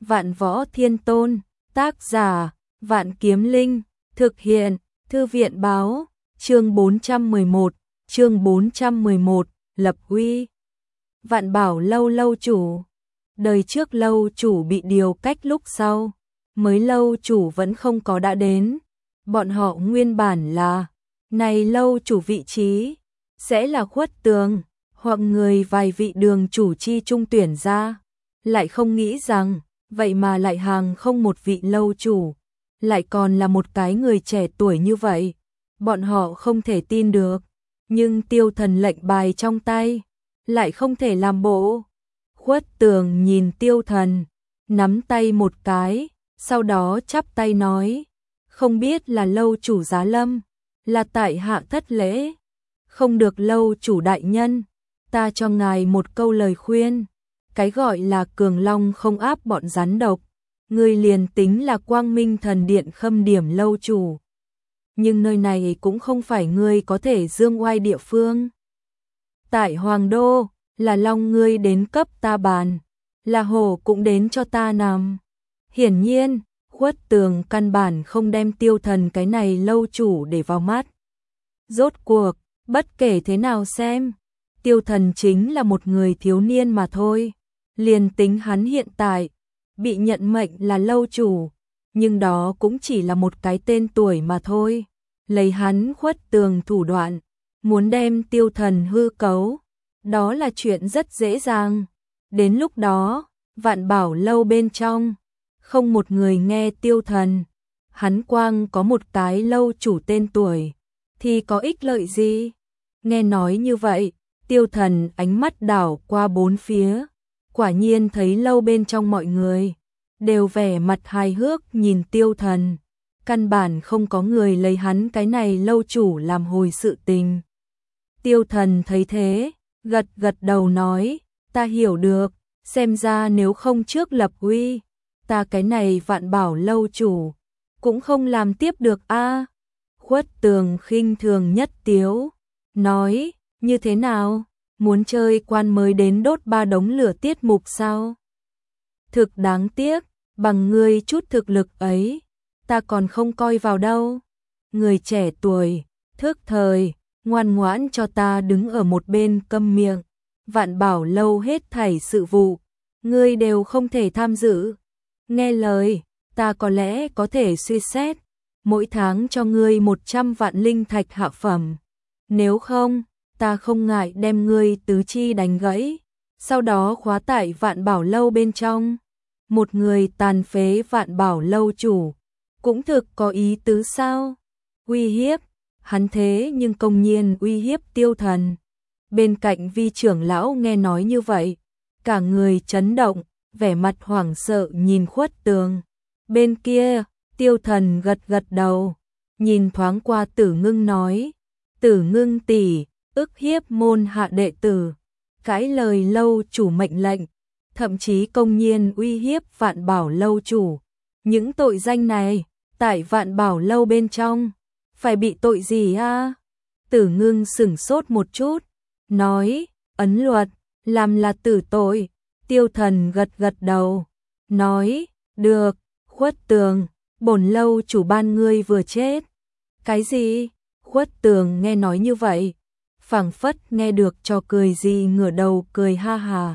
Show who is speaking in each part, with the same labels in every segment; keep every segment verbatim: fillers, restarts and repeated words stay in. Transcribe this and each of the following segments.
Speaker 1: Vạn Võ Thiên Tôn, tác giả, Vạn Kiếm Linh, thực hiện, Thư viện báo, chương bốn trăm mười một, chương bốn trăm mười một, lập uy. Vạn Bảo lâu lâu chủ, đời trước lâu chủ bị điều cách lúc sau, mới lâu chủ vẫn không có đã đến. Bọn họ nguyên bản là, này lâu chủ vị trí, sẽ là Khuất Tường, hoặc người vài vị đường chủ chi trung tuyển ra. Lại không nghĩ rằng, vậy mà lại hàng không một vị lâu chủ, lại còn là một cái người trẻ tuổi như vậy. Bọn họ không thể tin được, nhưng Tiêu Thần lệnh bài trong tay, lại không thể làm bộ. Khuất Tường nhìn Tiêu Thần, nắm tay một cái, sau đó chắp tay nói, không biết là lâu chủ giá lâm, là tại hạ thất lễ, không được lâu chủ đại nhân, ta cho ngài một câu lời khuyên, cái gọi là cường long không áp bọn rắn độc, người liền tính là Quang Minh Thần Điện khâm điểm lâu chủ, nhưng nơi này cũng không phải ngươi có thể dương oai địa phương. Tại Hoàng Đô, là long ngươi đến cấp ta bàn, là hổ cũng đến cho ta nằm. Hiển nhiên, Khuất Tường căn bản không đem Tiêu Thần cái này lâu chủ để vào mắt. Rốt cuộc, bất kể thế nào xem, Tiêu Thần chính là một người thiếu niên mà thôi. Liền tính hắn hiện tại, bị nhận mệnh là lâu chủ, nhưng đó cũng chỉ là một cái tên tuổi mà thôi. Lấy hắn Khuất Tường thủ đoạn, muốn đem Tiêu Thần hư cấu, đó là chuyện rất dễ dàng. Đến lúc đó, Vạn Bảo lâu bên trong, không một người nghe Tiêu Thần, hắn quang có một cái lâu chủ tên tuổi, thì có ích lợi gì? Nghe nói như vậy, Tiêu Thần ánh mắt đảo qua bốn phía, quả nhiên thấy lâu bên trong mọi người, đều vẻ mặt hài hước nhìn Tiêu Thần, căn bản không có người lấy hắn cái này lâu chủ làm hồi sự tình. Tiêu Thần thấy thế, gật gật đầu nói, ta hiểu được, xem ra nếu không trước lập uy, ta cái này Vạn Bảo lâu chủ, cũng không làm tiếp được a. Khuất Tường khinh thường nhất tiếu, nói, như thế nào, muốn chơi quan mới đến đốt ba đống lửa tiết mục sao? Thực đáng tiếc, bằng ngươi chút thực lực ấy, ta còn không coi vào đâu. Người trẻ tuổi, thức thời, ngoan ngoãn cho ta đứng ở một bên câm miệng. Vạn Bảo lâu hết thảy sự vụ, ngươi đều không thể tham dự. Nghe lời, ta có lẽ có thể suy xét, mỗi tháng cho ngươi một trăm vạn linh thạch hạ phẩm. Nếu không, ta không ngại đem ngươi tứ chi đánh gãy, sau đó khóa tại Vạn Bảo lâu bên trong. Một người tàn phế Vạn Bảo lâu chủ, cũng thực có ý tứ sao? Uy hiếp, hắn thế nhưng công nhiên uy hiếp Tiêu Thần. Bên cạnh Vi trưởng lão nghe nói như vậy, cả người chấn động, vẻ mặt hoảng sợ nhìn Khuất Tường. Bên kia, Tiêu Thần gật gật đầu, nhìn thoáng qua Tử Ngưng nói, Tử Ngưng tỷ, ức hiếp môn hạ đệ tử, cãi lời lâu chủ mệnh lệnh, thậm chí công nhiên uy hiếp Vạn Bảo lâu chủ. Những tội danh này, tại Vạn Bảo lâu bên trong, phải bị tội gì a? Tử Ngưng sửng sốt một chút, nói, ấn luật, làm là tử tội. Tiêu Thần gật gật đầu, nói, được, Khuất Tường, bổn lâu chủ ban ngươi vừa chết. Cái gì? Khuất Tường nghe nói như vậy, phảng phất nghe được cho cười gì ngửa đầu cười ha hà.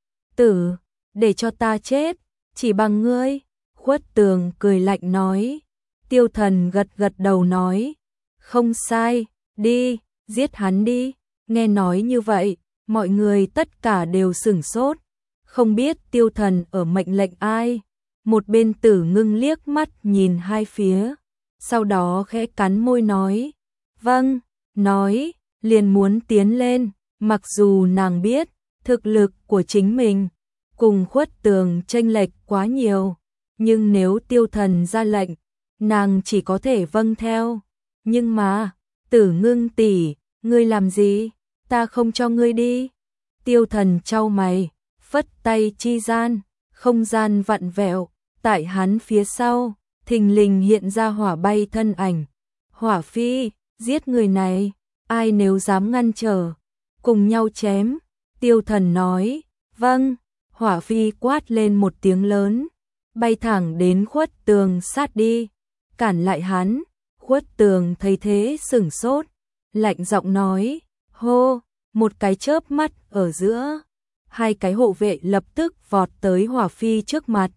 Speaker 1: Tử, để cho ta chết, chỉ bằng ngươi. Khuất Tường cười lạnh nói. Tiêu Thần gật gật đầu nói, không sai, đi, giết hắn đi. Nghe nói như vậy, mọi người tất cả đều sửng sốt, không biết Tiêu Thần ở mệnh lệnh ai. Một bên Tử Ngưng liếc mắt nhìn hai phía, sau đó khẽ cắn môi nói, vâng, nói, liền muốn tiến lên, mặc dù nàng biết, thực lực của chính mình, cùng Khuất Tường chênh lệch quá nhiều, nhưng nếu Tiêu Thần ra lệnh, nàng chỉ có thể vâng theo. Nhưng mà, Tử Ngưng tỷ, ngươi làm gì, ta không cho ngươi đi. Tiêu Thần chau mày, phất tay chi gian, không gian vặn vẹo, tại hắn phía sau, thình lình hiện ra hỏa bay thân ảnh. Hỏa phi, giết người này, ai nếu dám ngăn trở, cùng nhau chém. Tiêu Thần nói, vâng. Hỏa phi quát lên một tiếng lớn, bay thẳng đến Khuất Tường sát đi, cản lại hắn. Khuất Tường thấy thế sửng sốt, lạnh giọng nói, hô, một cái chớp mắt ở giữa, hai cái hộ vệ lập tức vọt tới Hỏa Phi trước mặt.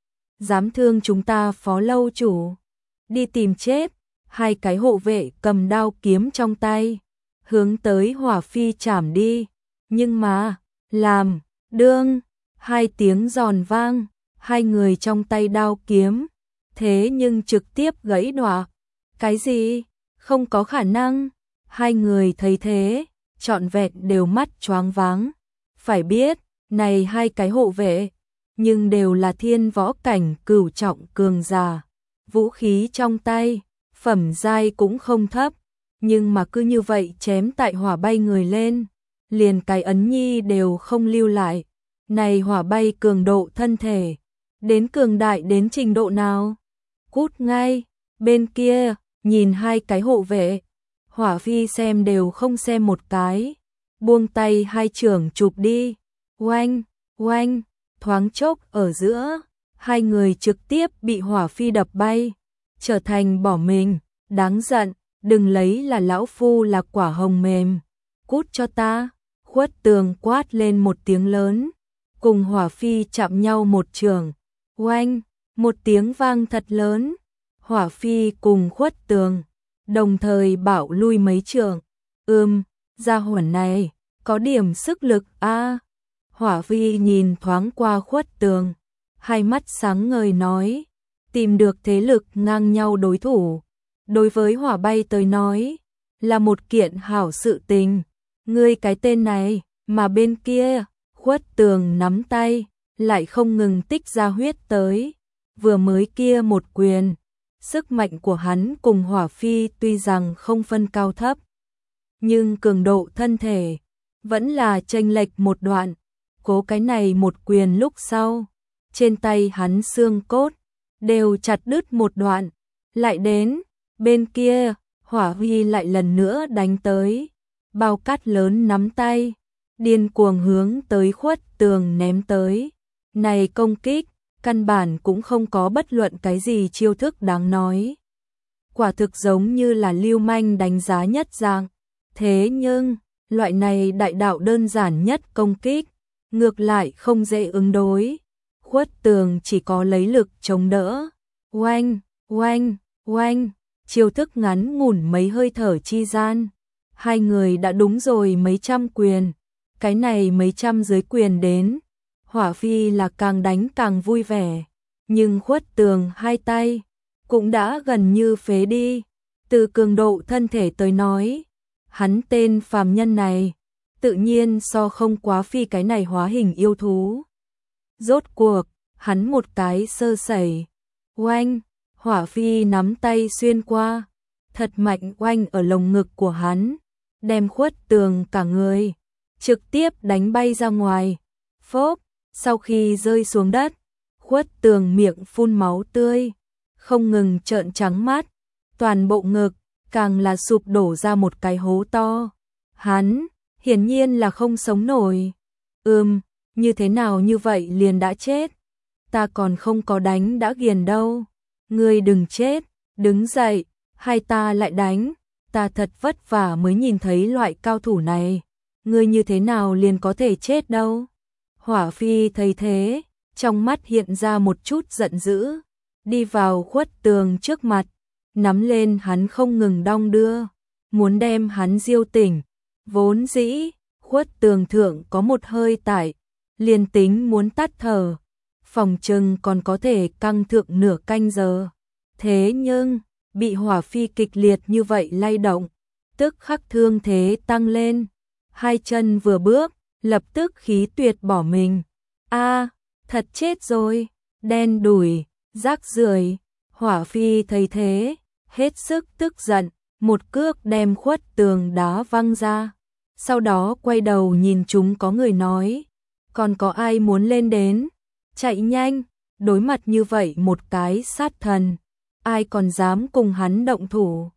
Speaker 1: Dám thương chúng ta Phó lâu chủ, đi tìm chết. Hai cái hộ vệ cầm đao kiếm trong tay, hướng tới Hỏa Phi chảm đi, nhưng mà, làm, đương, hai tiếng giòn vang, hai người trong tay đao kiếm, thế nhưng trực tiếp gãy đọa. Cái gì? Không có khả năng. Hai người thấy thế, trọn vẹn đều mắt choáng váng. Phải biết, này hai cái hộ vệ, nhưng đều là thiên võ cảnh cửu trọng cường giả, vũ khí trong tay, phẩm giai cũng không thấp, nhưng mà cứ như vậy chém tại hỏa bay người lên, liền cái ấn nhi đều không lưu lại. Này hỏa bay cường độ thân thể, đến cường đại đến trình độ nào? Cút ngay, bên kia, nhìn hai cái hộ vệ, Hỏa Phi xem đều không xem một cái, buông tay hai trưởng chụp đi, oanh, oanh, thoáng chốc ở giữa, hai người trực tiếp bị Hỏa Phi đập bay, trở thành bỏ mình, đáng giận, đừng lấy là lão phu là quả hồng mềm, cút cho ta. Khuất Tường quát lên một tiếng lớn, cùng Hỏa Phi chạm nhau một trường, oanh, một tiếng vang thật lớn, Hỏa Phi cùng Khuất Tường đồng thời bảo lui mấy trường. Ừm, gia hỏa này có điểm sức lực a. À. Hỏa Phi nhìn thoáng qua Khuất Tường, hai mắt sáng ngời nói, tìm được thế lực ngang nhau đối thủ, đối với hỏa bay tới nói, là một kiện hảo sự tình. Ngươi cái tên này, mà bên kia, Khuất Tường nắm tay, lại không ngừng tích ra huyết tới, vừa mới kia một quyền. Sức mạnh của hắn cùng Hỏa Phi tuy rằng không phân cao thấp, nhưng cường độ thân thể vẫn là chênh lệch một đoạn. Cố cái này một quyền lúc sau, trên tay hắn xương cốt đều chặt đứt một đoạn. Lại đến, bên kia, Hỏa Phi lại lần nữa đánh tới, bao cát lớn nắm tay, điên cuồng hướng tới Khuất Tường ném tới. Này công kích, căn bản cũng không có bất luận cái gì chiêu thức đáng nói. Quả thực giống như là lưu manh đánh giá nhất dạng. Thế nhưng, loại này đại đạo đơn giản nhất công kích, ngược lại không dễ ứng đối. Khuất Tường chỉ có lấy lực chống đỡ. Oanh, oanh, oanh, chiêu thức ngắn ngủn mấy hơi thở chi gian. Hai người đã đúng rồi mấy trăm quyền. Cái này mấy trăm dưới quyền đến. Hỏa Phi là càng đánh càng vui vẻ, nhưng Khuất Tường hai tay cũng đã gần như phế đi. Từ cường độ thân thể tới nói, hắn tên phàm nhân này tự nhiên so không quá Phi cái này hóa hình yêu thú. Rốt cuộc, hắn một cái sơ sẩy, oanh, Hỏa Phi nắm tay xuyên qua, thật mạnh oanh ở lồng ngực của hắn, đem Khuất Tường cả người trực tiếp đánh bay ra ngoài. Phốp. Sau khi rơi xuống đất, Khuất Tường miệng phun máu tươi, không ngừng trợn trắng mắt, toàn bộ ngực càng là sụp đổ ra một cái hố to. Hắn, hiển nhiên là không sống nổi. Ừm, như thế nào như vậy liền đã chết? Ta còn không có đánh đã ghiền đâu. Ngươi đừng chết, đứng dậy, hay ta lại đánh. Ta thật vất vả mới nhìn thấy loại cao thủ này. Ngươi như thế nào liền có thể chết đâu? Hỏa Phi thấy thế, trong mắt hiện ra một chút giận dữ, đi vào Khuất Tường trước mặt, nắm lên hắn không ngừng đong đưa, muốn đem hắn diêu tỉnh. Vốn dĩ, Khuất Tường thượng có một hơi tải, liền tính muốn tắt thở, phòng trừng còn có thể căng thượng nửa canh giờ. Thế nhưng, bị Hỏa Phi kịch liệt như vậy lay động, tức khắc thương thế tăng lên, hai chân vừa bước, lập tức khí tuyệt bỏ mình. A, à, thật chết rồi, đen đủi, rác rưởi. Hỏa Phi thấy thế, hết sức tức giận, một cước đem Khuất Tường đá văng ra. Sau đó quay đầu nhìn chúng có người nói, còn có ai muốn lên đến? Chạy nhanh, đối mặt như vậy một cái sát thần, ai còn dám cùng hắn động thủ?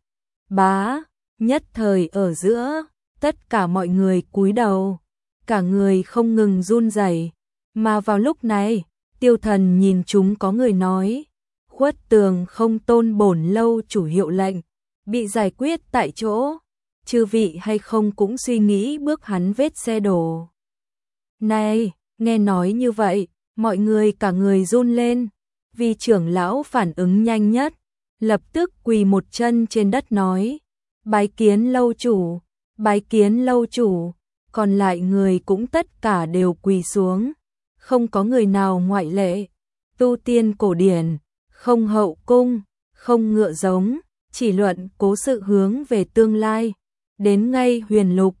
Speaker 1: Bá, nhất thời ở giữa, tất cả mọi người cúi đầu, cả người không ngừng run rẩy. Mà vào lúc này, Tiêu Thần nhìn chúng có người nói, khuất tường không tôn bổn lâu chủ hiệu lệnh, bị giải quyết tại chỗ, chư vị hay không cũng suy nghĩ bước hắn vết xe đổ. Này, nghe nói như vậy, mọi người cả người run lên, vì trưởng lão phản ứng nhanh nhất, lập tức quỳ một chân trên đất nói, bái kiến lâu chủ, bái kiến lâu chủ, còn lại người cũng tất cả đều quỳ xuống, không có người nào ngoại lệ. Tu tiên cổ điển, không hậu cung, không ngựa giống, chỉ luận cố sự hướng về tương lai. Đến ngay huyền lục,